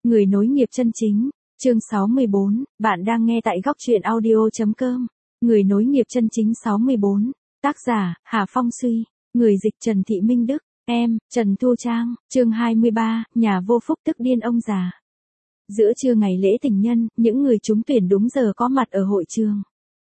Người nối nghiệp chân chính, chương 64, bạn đang nghe tại góc truyện audio.com. Người nối nghiệp chân chính 64, tác giả, Hà Phong Suy, người dịch Trần Thị Minh Đức, em, Trần Thu Trang, chương 23, nhà vô phúc tức điên ông già. Giữa trưa ngày lễ tình nhân, những người trúng tuyển đúng giờ có mặt ở hội trường.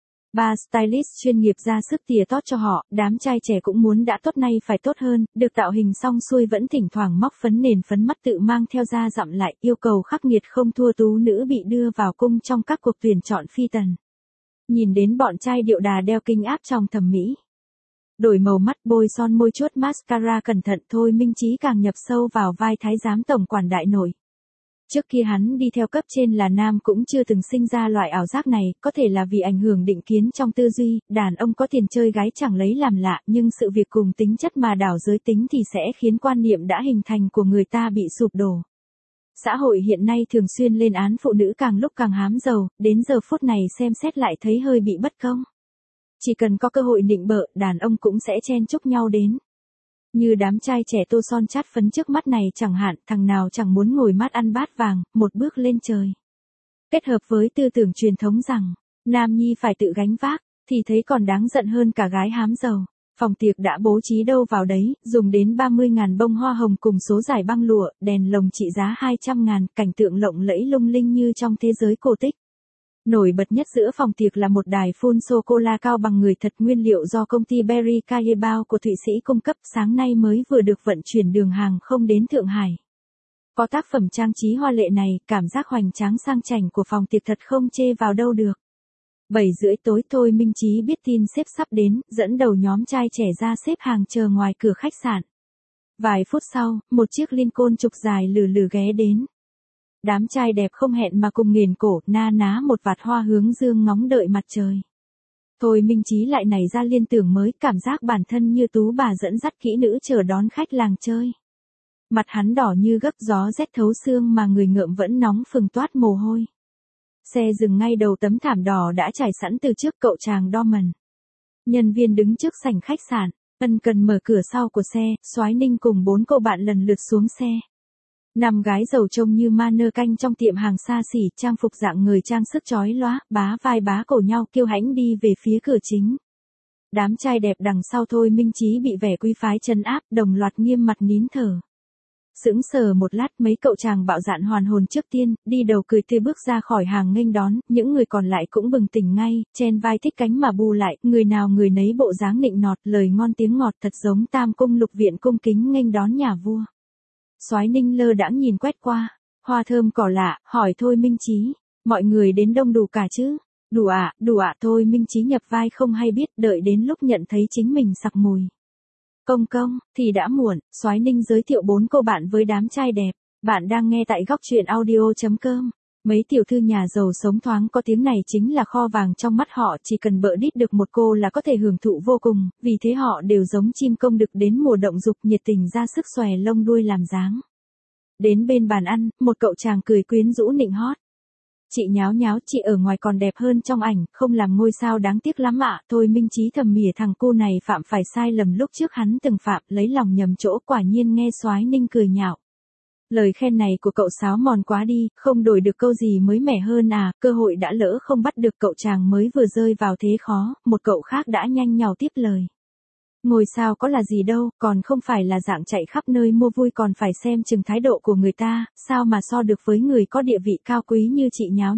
Ba stylist chuyên nghiệp ra sức tỉa tót cho họ, đám trai trẻ cũng muốn đã tốt nay phải tốt hơn, được tạo hình xong xuôi vẫn thỉnh thoảng móc phấn nền phấn mắt tự mang theo ra dặm lại, yêu cầu khắc nghiệt không thua tú nữ bị đưa vào cung trong các cuộc tuyển chọn phi tần. Nhìn đến bọn trai điệu đà đeo kinh áp trong thẩm mỹ. Đổi màu mắt, bôi son môi, chuốt mascara cẩn thận, Thôi Minh Chí càng nhập sâu vào vai thái giám tổng quản đại nội. Trước kia hắn đi theo cấp trên là nam cũng chưa từng sinh ra loại ảo giác này, có thể là vì ảnh hưởng định kiến trong tư duy, đàn ông có tiền chơi gái chẳng lấy làm lạ, nhưng sự việc cùng tính chất mà đảo giới tính thì sẽ khiến quan niệm đã hình thành của người ta bị sụp đổ. Xã hội hiện nay thường xuyên lên án phụ nữ càng lúc càng hám giàu, đến giờ phút này xem xét lại thấy hơi bị bất công. Chỉ cần có cơ hội nịnh bợ, đàn ông cũng sẽ chen chúc nhau đến. Như đám trai trẻ tô son chát phấn trước mắt này chẳng hạn, thằng nào chẳng muốn ngồi mát ăn bát vàng, một bước lên trời. Kết hợp với tư tưởng truyền thống rằng, nam nhi phải tự gánh vác, thì thấy còn đáng giận hơn cả gái hám giàu. Phòng tiệc đã bố trí đâu vào đấy, dùng đến 30.000 bông hoa hồng cùng số dải băng lụa, đèn lồng trị giá 200.000, cảnh tượng lộng lẫy lung linh như trong thế giới cổ tích. Nổi bật nhất giữa phòng tiệc là một đài phun sô-cô-la cao bằng người thật nguyên liệu do công ty Berry Carabao của Thụy Sĩ cung cấp, sáng nay mới vừa được vận chuyển đường hàng không đến Thượng Hải. Có tác phẩm trang trí hoa lệ này, cảm giác hoành tráng sang chảnh của phòng tiệc thật không chê vào đâu được. 7:30 tối, Thôi Minh Chí biết tin sếp sắp đến, dẫn đầu nhóm trai trẻ ra xếp hàng chờ ngoài cửa khách sạn. Vài phút sau, một chiếc Lincoln trục dài lừ lừ ghé đến. Đám trai đẹp không hẹn mà cùng nghiền cổ, na ná một vạt hoa hướng dương ngóng đợi mặt trời. Thôi Minh Chí lại nảy ra liên tưởng mới, cảm giác bản thân như tú bà dẫn dắt kỹ nữ chờ đón khách làng chơi. Mặt hắn đỏ như gấc, gió rét thấu xương mà người ngợm vẫn nóng phừng toát mồ hôi. Xe dừng ngay đầu tấm thảm đỏ đã trải sẵn từ trước, cậu chàng Dorman. Nhân viên đứng trước sảnh khách sạn, ân cần mở cửa sau của xe, Soái Ninh cùng 4 cô bạn lần lượt xuống xe. 5 gái giàu trông như ma nơ canh trong tiệm hàng xa xỉ, trang phục dạng người trang sức chói lóa, bá vai bá cổ nhau kiêu hãnh đi về phía cửa chính. Đám trai đẹp đằng sau Thôi Minh Chí bị vẻ quý phái trấn áp, đồng loạt nghiêm mặt nín thở. Sững sờ một lát, mấy cậu chàng bạo dạn hoàn hồn trước tiên, đi đầu cười tươi bước ra khỏi hàng nghênh đón, những người còn lại cũng bừng tỉnh ngay, chen vai thích cánh mà bu lại, người nào người nấy bộ dáng nịnh nọt, lời ngon tiếng ngọt thật giống Tam Cung Lục Viện cung kính nghênh đón nhà vua. Soái Ninh lơ đãng nhìn quét qua, hoa thơm cỏ lạ, hỏi Thôi Minh Chí, mọi người đến đông đủ cả chứ? Đủ ạ, Thôi Minh Chí nhập vai không hay biết, đợi đến lúc nhận thấy chính mình sặc mùi. Công, thì đã muộn, Soái Ninh giới thiệu 4 cô bạn với đám trai đẹp, bạn đang nghe tại góc truyện audio.com. Mấy tiểu thư nhà giàu sống thoáng có tiếng này chính là kho vàng trong mắt họ, chỉ cần bợ đít được một cô là có thể hưởng thụ vô cùng, vì thế họ đều giống chim công đực đến mùa động dục, nhiệt tình ra sức xòe lông đuôi làm dáng. Đến bên bàn ăn, một cậu chàng cười quyến rũ nịnh hót. Chị nháo, chị ở ngoài còn đẹp hơn trong ảnh, không làm ngôi sao đáng tiếc lắm ạ. Thôi Minh Chí thầm mỉa thằng cu này phạm phải sai lầm lúc trước hắn từng phạm, lấy lòng nhầm chỗ, quả nhiên nghe Soái Ninh cười nhạo. Lời khen này của cậu sáo mòn quá đi, không đổi được câu gì mới mẻ hơn à, cơ hội đã lỡ không bắt được, cậu chàng mới vừa rơi vào thế khó, một cậu khác đã nhanh nhảu tiếp lời. Ngôi sao có là gì đâu, còn không phải là dạng chạy khắp nơi mua vui, còn phải xem chừng thái độ của người ta, sao mà so được với người có địa vị cao quý như chị nháo.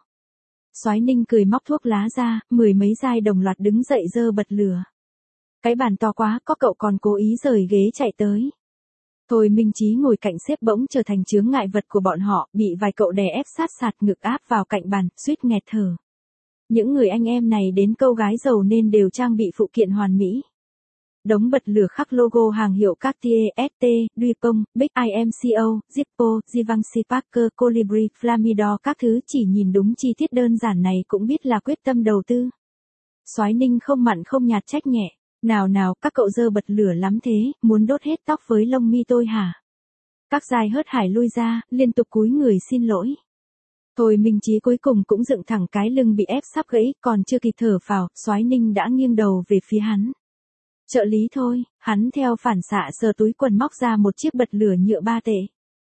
Soái Ninh cười móc thuốc lá ra, 10 mấy giai đồng loạt đứng dậy giơ bật lửa. Cái bàn to quá, có cậu còn cố ý rời ghế chạy tới. Thôi Minh Chí ngồi cạnh xếp bỗng trở thành chướng ngại vật của bọn họ, bị vài cậu đè ép sát sạt ngực áp vào cạnh bàn, suýt nghẹt thở. Những người anh em này đến câu gái giàu nên đều trang bị phụ kiện hoàn mỹ. Đống bật lửa khắc logo hàng hiệu Cartier, ST, Dupont, Big IMCO, Zippo, Givenchy, Parker, Colibri, Flamidor, các thứ, chỉ nhìn đúng chi tiết đơn giản này cũng biết là quyết tâm đầu tư. Soái Ninh không mặn không nhạt trách nhẹ. Nào, các cậu dơ bật lửa lắm thế, muốn đốt hết tóc với lông mi tôi hả? Các giai hớt hải lui ra, liên tục cúi người xin lỗi. Thôi Minh Chí cuối cùng cũng dựng thẳng cái lưng bị ép sắp gãy, còn chưa kịp thở phào, Soái Ninh đã nghiêng đầu về phía hắn. Trợ lý thôi, hắn theo phản xạ sờ túi quần móc ra một chiếc bật lửa nhựa 3 tệ.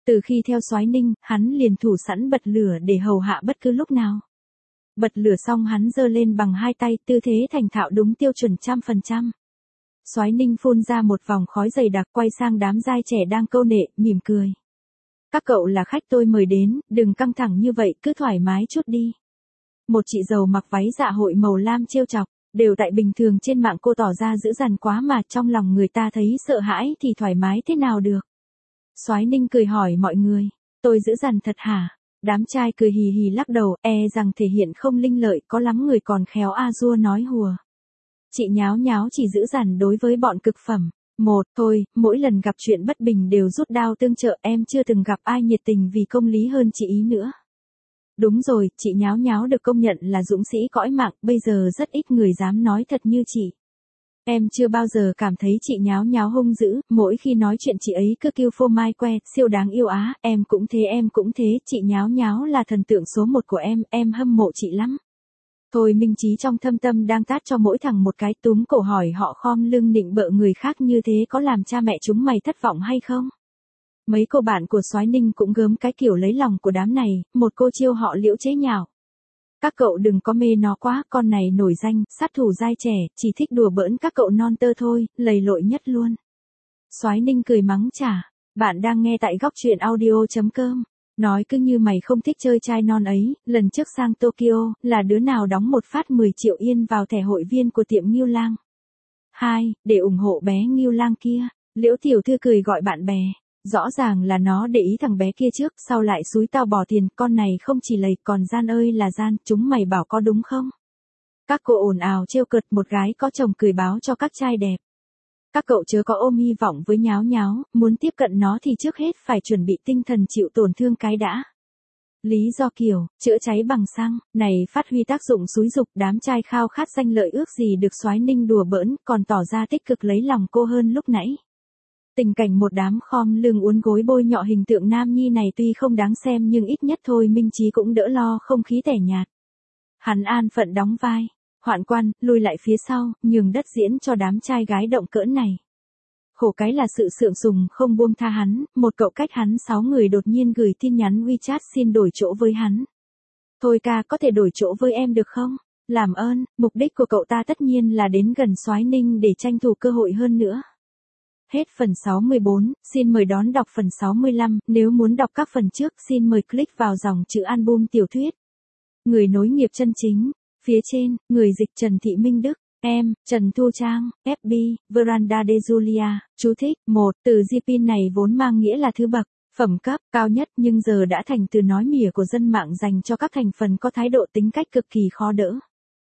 Từ khi theo Soái Ninh, hắn liền thủ sẵn bật lửa để hầu hạ bất cứ lúc nào. Bật lửa xong hắn giơ lên bằng hai tay, tư thế thành thạo đúng tiêu chuẩn 100%. Soái Ninh phun ra một vòng khói dày đặc, quay sang đám giai trẻ đang câu nệ, mỉm cười. Các cậu là khách tôi mời đến, đừng căng thẳng như vậy, cứ thoải mái chút đi. Một chị dâu mặc váy dạ hội màu lam trêu chọc, đều tại bình thường trên mạng cô tỏ ra dữ dằn quá mà trong lòng người ta thấy sợ hãi thì thoải mái thế nào được. Soái Ninh cười hỏi mọi người, tôi dữ dằn thật hả? Đám trai cười hì hì lắc đầu, rằng thể hiện không linh lợi, có lắm người còn khéo a dua nói hùa. Chị nháo nháo chỉ dữ dằn đối với bọn cực phẩm. Thôi, mỗi lần gặp chuyện bất bình đều rút đao tương trợ, em chưa từng gặp ai nhiệt tình vì công lý hơn chị ý nữa. Đúng rồi, chị nháo nháo được công nhận là dũng sĩ cõi mạng, bây giờ rất ít người dám nói thật như chị. Em chưa bao giờ cảm thấy chị nháo nháo hung dữ, mỗi khi nói chuyện chị ấy cứ kêu phô mai que, siêu đáng yêu á, em cũng thế, chị nháo nháo là thần tượng số 1 của em hâm mộ chị lắm. Thôi Minh Chí trong thâm tâm đang tát cho mỗi thằng một cái, túm cổ hỏi họ khom lưng nịnh bợ người khác như thế có làm cha mẹ chúng mày thất vọng hay không? Mấy cô bạn của Soái Ninh cũng gớm cái kiểu lấy lòng của đám này, một cô chiêu họ Liễu chế nhạo. Các cậu đừng có mê nó quá, con này nổi danh, sát thủ giai trẻ, chỉ thích đùa bỡn các cậu non tơ thôi, lầy lội nhất luôn. Soái Ninh cười mắng chả, bạn đang nghe tại góc truyện audio.com. Nói cứ như mày không thích chơi trai non ấy, lần trước sang Tokyo, là đứa nào đóng một phát 10 triệu yên vào thẻ hội viên của tiệm Ngưu Lang. 2. Để ủng hộ bé Ngưu Lang kia, Liễu tiểu thư cười gọi bạn bè. Rõ ràng là nó để ý thằng bé kia trước, sau lại xúi tao bỏ tiền, con này không chỉ lầy còn gian ơi là gian, chúng mày bảo có đúng không? Các cô ồn ào trêu cợt, một gái có chồng cười báo cho các trai đẹp. Các cậu chớ có ôm hy vọng với nháo nháo, muốn tiếp cận nó thì trước hết phải chuẩn bị tinh thần chịu tổn thương cái đã. Lý do kiểu, chữa cháy bằng xăng, này phát huy tác dụng xúi dục, đám trai khao khát danh lợi ước gì được Soái Ninh đùa bỡn, còn tỏ ra tích cực lấy lòng cô hơn lúc nãy. Tình cảnh một đám khom lưng uốn gối bôi nhọ hình tượng nam nhi này tuy không đáng xem nhưng ít nhất thôi Minh Chí cũng đỡ lo không khí tẻ nhạt. Hắn an phận đóng vai, hoạn quan, lùi lại phía sau, nhường đất diễn cho đám trai gái động cỡ này. Khổ cái là sự sượng sùng không buông tha hắn, một cậu cách hắn 6 người đột nhiên gửi tin nhắn WeChat xin đổi chỗ với hắn. Thôi ca, có thể đổi chỗ với em được không? Làm ơn, mục đích của cậu ta tất nhiên là đến gần Soái Ninh để tranh thủ cơ hội hơn nữa. Hết phần 64, xin mời đón đọc phần 65, nếu muốn đọc các phần trước xin mời click vào dòng chữ album tiểu thuyết. Người nối nghiệp chân chính, phía trên, người dịch Trần Thị Minh Đức, em, Trần Thu Trang, FB, Veranda de Julia, chú thích, 1, từ Zipin này vốn mang nghĩa là thứ bậc, phẩm cấp, cao nhất nhưng giờ đã thành từ nói mỉa của dân mạng dành cho các thành phần có thái độ tính cách cực kỳ khó đỡ.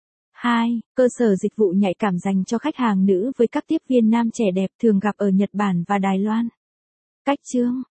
2. Cơ sở dịch vụ nhạy cảm dành cho khách hàng nữ với các tiếp viên nam trẻ đẹp thường gặp ở Nhật Bản và Đài Loan. Cách chương